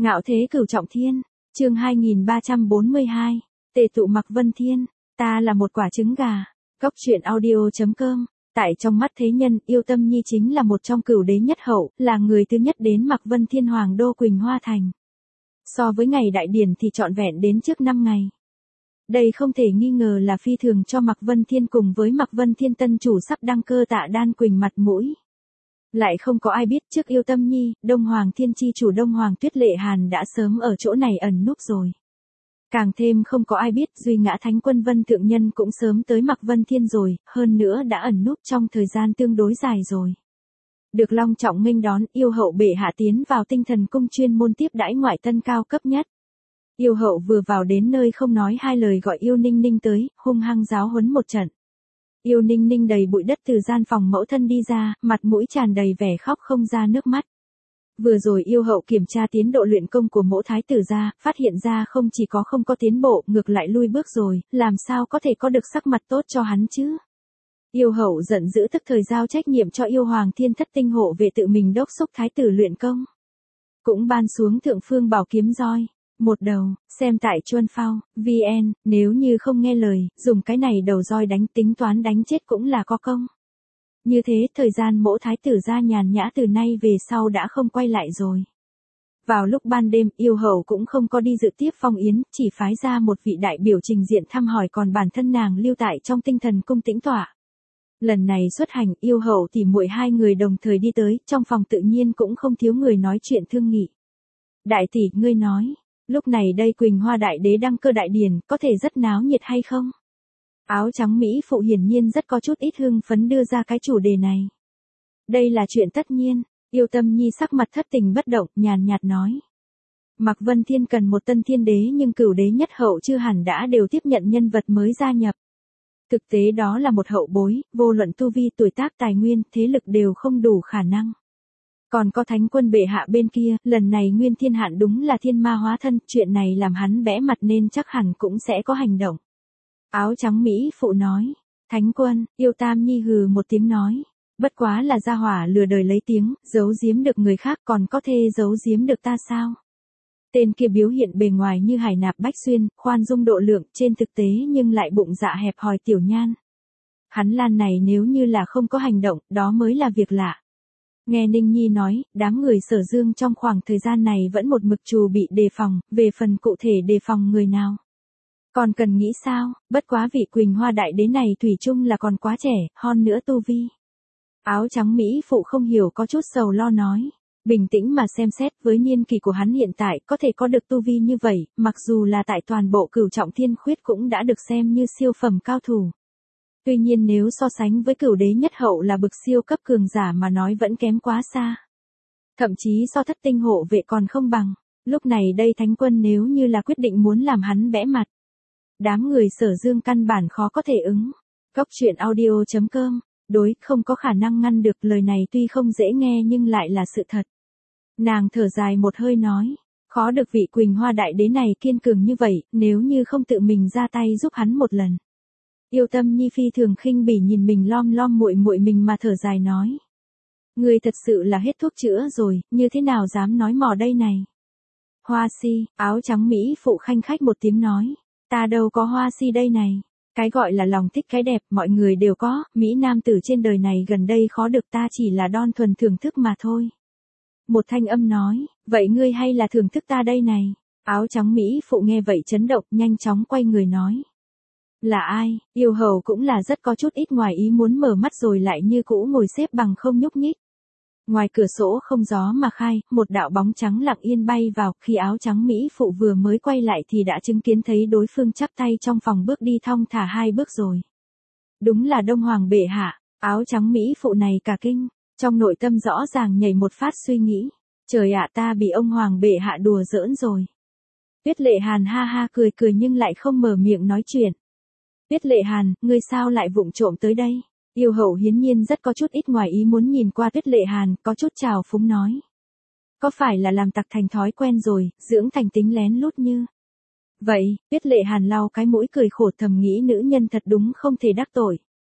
Ngạo thế cửu trọng thiên, chương 2342, tề tụ Mạc Vân Thiên, ta là một quả trứng gà, Cóc truyện audio.com. Tại trong mắt thế nhân, Yêu Tâm Nhi chính là một trong cửu đế nhất hậu, là người thứ nhất đến Mạc Vân Thiên Hoàng đô Quỳnh Hoa Thành. So với ngày đại điển thì trọn vẹn đến trước 5 ngày. Đây không thể nghi ngờ là phi thường cho Mạc Vân Thiên cùng với Mạc Vân Thiên tân chủ sắp đăng cơ Tạ Đan Quỳnh mặt mũi. Lại không có ai biết trước Yêu Tâm Nhi, Đông Hoàng Thiên chi chủ Đông Hoàng Tuyết Lệ Hàn đã sớm ở chỗ này ẩn núp rồi. Càng thêm không có ai biết Duy Ngã Thánh Quân Vân Thượng Nhân cũng sớm tới Mạc Vân Thiên rồi, hơn nữa đã ẩn núp trong thời gian tương đối dài rồi. Được long trọng nghênh đón, yêu hậu bệ hạ tiến vào Tinh Thần Cung chuyên môn tiếp đãi ngoại tân cao cấp nhất. Yêu hậu vừa vào đến nơi không nói hai lời gọi Yêu Ninh Ninh tới, hung hăng giáo huấn một trận. Yêu Ninh Ninh đầy bụi đất từ gian phòng mẫu thân đi ra, mặt mũi tràn đầy vẻ khóc không ra nước mắt. Vừa rồi yêu hậu kiểm tra tiến độ luyện công của mẫu thái tử ra, phát hiện ra không chỉ có không có tiến bộ, ngược lại lui bước rồi, làm sao có thể có được sắc mặt tốt cho hắn chứ? Yêu hậu giận dữ tức thời giao trách nhiệm cho yêu hoàng Thiên Thất Tinh hộ về tự mình đốc xúc thái tử luyện công. Cũng ban xuống thượng phương bảo kiếm roi. Một đầu, xem tại Chuân Phao, VN, nếu như không nghe lời, dùng cái này đầu roi đánh tính toán đánh chết cũng là có công. Như thế, thời gian mẫu thái tử ra nhàn nhã từ nay về sau đã không quay lại rồi. Vào lúc ban đêm, yêu hậu cũng không có đi dự tiếp phong yến, chỉ phái ra một vị đại biểu trình diện thăm hỏi còn bản thân nàng lưu tại trong Tinh Thần Cung tĩnh tọa. Lần này xuất hành, yêu hậu tỉ muội hai người đồng thời đi tới, trong phòng tự nhiên cũng không thiếu người nói chuyện thương nghị. Đại tỷ, ngươi nói. Lúc này đây Quỳnh Hoa Đại Đế đăng cơ đại điển, có thể rất náo nhiệt hay không? Áo trắng Mỹ phụ hiển nhiên rất có chút ít hưng phấn đưa ra cái chủ đề này. Đây là chuyện tất nhiên, Yêu Tâm Nhi sắc mặt thất tình bất động, nhàn nhạt nói. Mạc Vân Thiên cần một tân thiên đế nhưng cửu đế nhất hậu chưa hẳn đã đều tiếp nhận nhân vật mới gia nhập. Thực tế đó là một hậu bối, vô luận tu vi tuổi tác tài nguyên, thế lực đều không đủ khả năng. Còn có Thánh Quân bệ hạ bên kia, lần này Nguyên Thiên Hạn đúng là thiên ma hóa thân, chuyện này làm hắn bẽ mặt nên chắc hẳn cũng sẽ có hành động. Áo trắng Mỹ phụ nói, Thánh Quân, Yêu Tam Nhi hừ một tiếng nói, bất quá là gia hỏa lừa đời lấy tiếng, giấu giếm được người khác còn có thể giấu giếm được ta sao? Tên kia biểu hiện bề ngoài như hải nạp bách xuyên, khoan dung độ lượng, trên thực tế nhưng lại bụng dạ hẹp hòi tiểu nhan. Hắn Lan này nếu như là không có hành động, đó mới là việc lạ. Nghe Ninh Nhi nói, đám người Sở Dương trong khoảng thời gian này vẫn một mực trù bị đề phòng, về phần cụ thể đề phòng người nào. Còn cần nghĩ sao, bất quá vị Quỳnh Hoa Đại Đế này thủy chung là còn quá trẻ, hơn nữa tu vi. Áo trắng Mỹ phụ không hiểu có chút sầu lo nói. Bình tĩnh mà xem xét với niên kỳ của hắn hiện tại có thể có được tu vi như vậy, mặc dù là tại toàn bộ cửu trọng thiên khuyết cũng đã được xem như siêu phẩm cao thủ. Tuy nhiên nếu so sánh với cửu đế nhất hậu là bực siêu cấp cường giả mà nói vẫn kém quá xa. Thậm chí so thất tinh hộ vệ còn không bằng. Lúc này đây Thánh Quân nếu như là quyết định muốn làm hắn bẽ mặt. Đám người Sở Dương căn bản khó có thể ứng. Cóc truyện audio.com, đối không có khả năng ngăn được, lời này tuy không dễ nghe nhưng lại là sự thật. Nàng thở dài một hơi nói, khó được vị Quỳnh Hoa Đại Đế này kiên cường như vậy, nếu như không tự mình ra tay giúp hắn một lần. Yêu Tâm Nhi phi thường khinh bỉ nhìn mình lom lom muội muội mình mà thở dài nói. Người thật sự là hết thuốc chữa rồi, như thế nào dám nói mò đây này. Hoa si, áo trắng Mỹ phụ khanh khách một tiếng nói. Ta đâu có hoa si đây này. Cái gọi là lòng thích cái đẹp mọi người đều có, Mỹ nam tử trên đời này gần đây khó được, ta chỉ là đơn thuần thưởng thức mà thôi. Một thanh âm nói, vậy ngươi hay là thưởng thức ta đây này. Áo trắng Mỹ phụ nghe vậy chấn động, nhanh chóng quay người nói. Là ai? Yêu hầu cũng là rất có chút ít ngoài ý muốn mở mắt rồi lại như cũ ngồi xếp bằng không nhúc nhích. Ngoài cửa sổ không gió mà khai, một đạo bóng trắng lặng yên bay vào, khi áo trắng Mỹ phụ vừa mới quay lại thì đã chứng kiến thấy đối phương chắp tay trong phòng bước đi thong thả 2 bước rồi. Đúng là Đông Hoàng bệ hạ, áo trắng Mỹ phụ này cả kinh, trong nội tâm rõ ràng nhảy một phát suy nghĩ. Trời ạ, ta bị ông Hoàng bệ hạ đùa giỡn rồi. Tuyết Lệ Hàn ha ha cười cười nhưng lại không mở miệng nói chuyện. Tuyết Lệ Hàn, ngươi sao lại vụng trộm tới đây? Yêu hậu hiển nhiên rất có chút ít ngoài ý muốn nhìn qua Tuyết Lệ Hàn, có chút trào phúng nói. Có phải là làm tặc thành thói quen rồi, dưỡng thành tính lén lút như. Vậy, Tuyết Lệ Hàn lau cái mũi cười khổ thầm nghĩ nữ nhân thật đúng không thể đắc tội.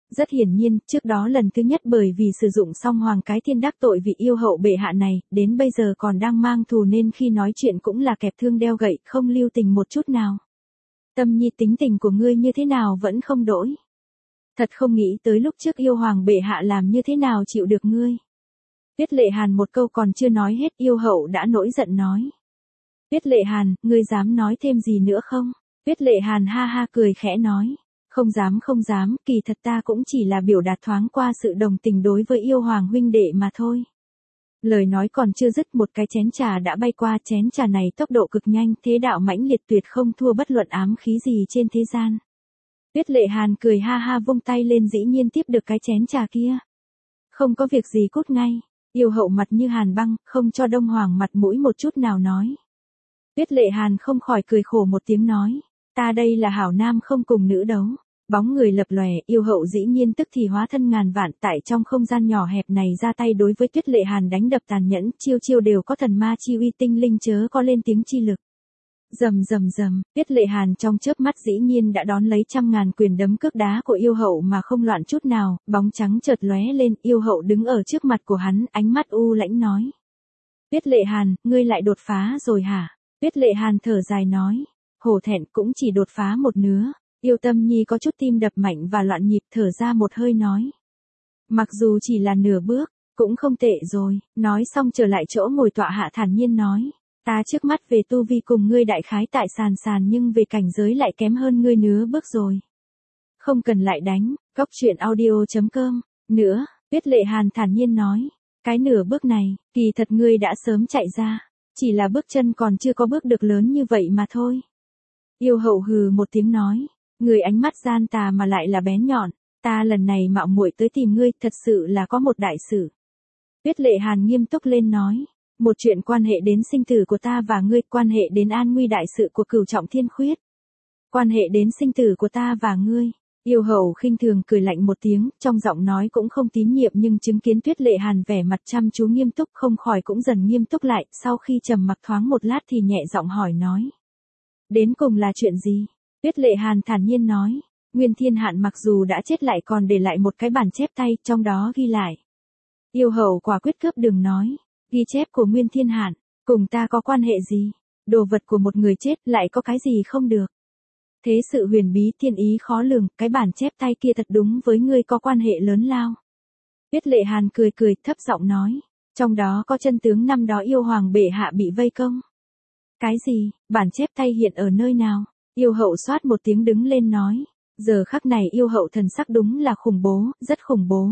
Rất hiển nhiên, trước đó lần thứ nhất bởi vì sử dụng xong Hoàng cái Thiên đắc tội vị yêu hậu bệ hạ này, đến bây giờ còn đang mang thù nên khi nói chuyện cũng là kẹp thương đeo gậy, không lưu tình một chút nào. Tâm Nhi, tính tình của ngươi như thế nào vẫn không đổi. Thật không nghĩ tới lúc trước yêu hoàng bệ hạ làm như thế nào chịu được ngươi. Tuyết Lệ Hàn một câu còn chưa nói hết, yêu hậu đã nổi giận nói. Tuyết Lệ Hàn, ngươi dám nói thêm gì nữa không? Tuyết Lệ Hàn ha ha cười khẽ nói. Không dám, kỳ thật ta cũng chỉ là biểu đạt thoáng qua sự đồng tình đối với yêu hoàng huynh đệ mà thôi. Lời nói còn chưa dứt, một cái chén trà đã bay qua, chén trà này tốc độ cực nhanh, thế đạo mãnh liệt tuyệt không thua bất luận ám khí gì trên thế gian. Tuyết Lệ Hàn cười ha ha vung tay lên, dĩ nhiên tiếp được cái chén trà kia. Không có việc gì, cút ngay. Yêu hậu mặt như hàn băng, không cho Đông Hoàng mặt mũi một chút nào nói. Tuyết Lệ Hàn không khỏi cười khổ một tiếng nói. Ta đây là hảo nam không cùng nữ đấu. Bóng người lập lòe, yêu hậu dĩ nhiên tức thì hóa thân ngàn vạn tại trong không gian nhỏ hẹp này ra tay đối với Tuyết Lệ Hàn đánh đập tàn nhẫn, chiêu chiêu đều có thần ma chi uy, tinh linh chớ có lên tiếng chi lực. Rầm rầm rầm, Tuyết Lệ Hàn trong chớp mắt dĩ nhiên đã đón lấy trăm ngàn quyền đấm cước đá của yêu hậu mà không loạn chút nào, bóng trắng chợt lóe lên, yêu hậu đứng ở trước mặt của hắn, ánh mắt u lãnh nói. Tuyết Lệ Hàn, ngươi lại đột phá rồi hả? Tuyết Lệ Hàn thở dài nói. Hổ thẹn, cũng chỉ đột phá một nửa. Yêu Tâm Nhi có chút tim đập mạnh và loạn nhịp, thở ra một hơi nói. Mặc dù chỉ là nửa bước, cũng không tệ rồi. Nói xong trở lại chỗ ngồi tọa hạ thản nhiên nói. Ta trước mắt về tu vi cùng ngươi đại khái tại sàn nhưng về cảnh giới lại kém hơn ngươi nửa bước rồi. Không cần lại đánh, coctruyện.audio.com. Nữa, Tuyết Lệ Hàn thản nhiên nói. Cái nửa bước này, kỳ thật ngươi đã sớm chạy ra. Chỉ là bước chân còn chưa có bước được lớn như vậy mà thôi. Yêu hậu hừ một tiếng nói. Người ánh mắt gian tà mà lại là bén nhọn. Ta lần này mạo muội tới tìm ngươi, thật sự là có một đại sự. Tuyết Lệ Hàn nghiêm túc lên nói. Một chuyện quan hệ đến sinh tử của ta và ngươi, quan hệ đến an nguy đại sự của Cửu Trọng Thiên Khuyết. Quan hệ đến sinh tử của ta và ngươi. Yêu hậu khinh thường cười lạnh một tiếng, trong giọng nói cũng không tín nhiệm, nhưng chứng kiến Tuyết Lệ Hàn vẻ mặt chăm chú nghiêm túc không khỏi cũng dần nghiêm túc lại, sau khi trầm mặc thoáng một lát thì nhẹ giọng hỏi nói. Đến cùng là chuyện gì? Tuyết Lệ Hàn thản nhiên nói. Nguyên Thiên Hạn mặc dù đã chết lại còn để lại một cái bản chép tay, trong đó ghi lại. Yêu hậu quả quyết cướp đừng nói. Ghi chép của Nguyên Thiên Hạn, cùng ta có quan hệ gì? Đồ vật của một người chết lại có cái gì không được? Thế sự huyền bí thiên ý khó lường, cái bản chép tay kia thật đúng với ngươi có quan hệ lớn lao. Tuyết Lệ Hàn cười cười thấp giọng nói. Trong đó có chân tướng năm đó yêu hoàng bệ hạ bị vây công. Cái gì? Bản chép tay hiện ở nơi nào? Yêu hậu xoát một tiếng đứng lên nói. Giờ khắc này yêu hậu thần sắc đúng là khủng bố, rất khủng bố.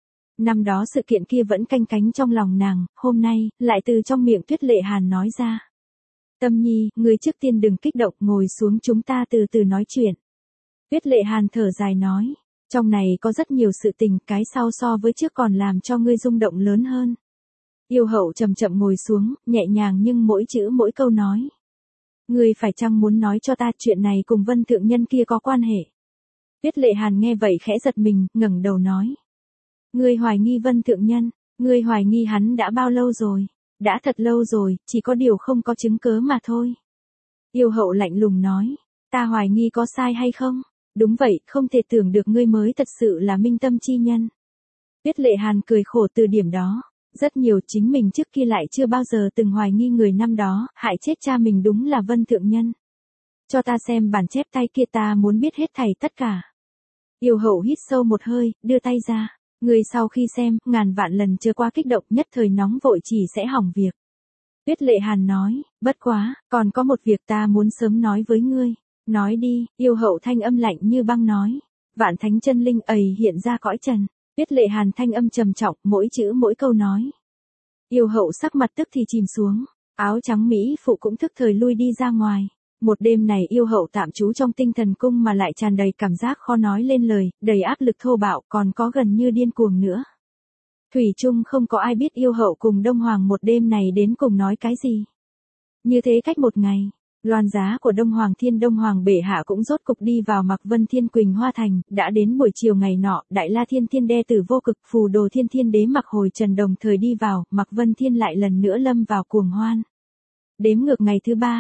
Năm đó sự kiện kia vẫn canh cánh trong lòng nàng, hôm nay, lại từ trong miệng Tuyết Lệ Hàn nói ra. Tâm Nhi, ngươi trước tiên đừng kích động, ngồi xuống chúng ta từ từ nói chuyện. Tuyết Lệ Hàn thở dài nói. Trong này có rất nhiều sự tình, cái sau so với trước còn làm cho ngươi rung động lớn hơn. Yêu hậu chậm chậm ngồi xuống, nhẹ nhàng nhưng mỗi chữ mỗi câu nói. Ngươi phải chăng muốn nói cho ta chuyện này cùng Vân Thượng Nhân kia có quan hệ? Tuyết Lệ Hàn nghe vậy khẽ giật mình, ngẩng đầu nói. Ngươi hoài nghi Vân Thượng Nhân, ngươi hoài nghi hắn đã bao lâu rồi? Đã thật lâu rồi, chỉ có điều không có chứng cớ mà thôi. Yêu hậu lạnh lùng nói. Ta hoài nghi có sai hay không? Đúng vậy, không thể tưởng được ngươi mới thật sự là minh tâm chi nhân. Tuyết Lệ Hàn cười khổ từ điểm đó. Rất nhiều, chính mình trước kia lại chưa bao giờ từng hoài nghi người năm đó, hại chết cha mình đúng là Vân Thượng Nhân. Cho ta xem bản chép tay kia, ta muốn biết hết thảy tất cả. Yêu hậu hít sâu một hơi, đưa tay ra. Người sau khi xem, ngàn vạn lần chưa qua kích động, nhất thời nóng vội chỉ sẽ hỏng việc. Tuyết Lệ Hàn nói, bất quá, còn có một việc ta muốn sớm nói với ngươi. Nói đi, yêu hậu thanh âm lạnh như băng nói. Vạn thánh chân linh ầy hiện ra cõi trần. Tuyết Lệ Hàn thanh âm trầm trọng, mỗi chữ mỗi câu nói. Yêu hậu sắc mặt tức thì chìm xuống, áo trắng mỹ phụ cũng thức thời lui đi ra ngoài. Một đêm này yêu hậu tạm trú trong tinh thần cung mà lại tràn đầy cảm giác khó nói lên lời, đầy áp lực thô bạo, còn có gần như điên cuồng nữa. Thủy chung không có ai biết yêu hậu cùng Đông Hoàng một đêm này đến cùng nói cái gì. Như thế cách một ngày, loan giá của Đông Hoàng bệ hạ cũng rốt cục đi vào Mạc Vân Thiên Quỳnh Hoa Thành, đã đến buổi chiều ngày nọ, Đại La Thiên Thiên Đe Tử vô cực, Phù Đồ Thiên Thiên Đế Mặc Hồi Trần đồng thời đi vào, Mạc Vân Thiên lại lần nữa lâm vào cuồng hoan. Đếm ngược ngày thứ 3,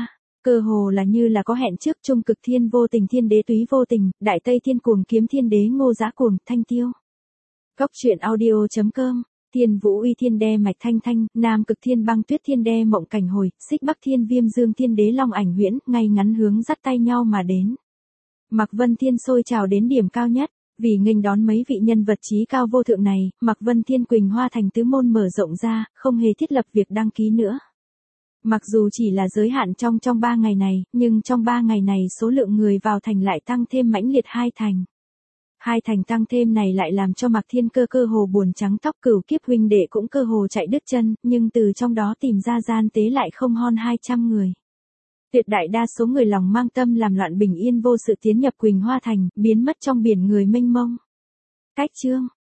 Cơ hồ là như là có hẹn trước, trung cực thiên vô tình, thiên đế túy vô tình, đại tây thiên cuồng kiếm thiên đế ngô dã cuồng, thanh tiêu. Góc truyện audio.com, thiên vũ uy thiên đe mạch thanh thanh, nam cực thiên băng tuyết thiên đe mộng cảnh hồi, xích bắc thiên viêm dương thiên đế long ảnh huyễn, ngay ngắn hướng dắt tay nhau mà đến. Mạc Vân Thiên sôi trào đến điểm cao nhất, vì nghênh đón mấy vị nhân vật trí cao vô thượng này, Mạc Vân Thiên Quỳnh Hoa Thành tứ môn mở rộng ra, không hề thiết lập việc đăng ký nữa. Mặc dù chỉ là giới hạn trong 3 ngày này, nhưng trong 3 ngày này số lượng người vào thành lại tăng thêm mãnh liệt 2 thành. 2 thành tăng thêm này lại làm cho Mạc Thiên cơ hồ buồn trắng tóc, Cửu Kiếp huynh đệ cũng cơ hồ chạy đứt chân, nhưng từ trong đó tìm ra gian tế lại không hơn 200 người. Tuyệt đại đa số người lòng mang tâm làm loạn bình yên vô sự tiến nhập Quỳnh Hoa Thành, biến mất trong biển người mênh mông. Cách chương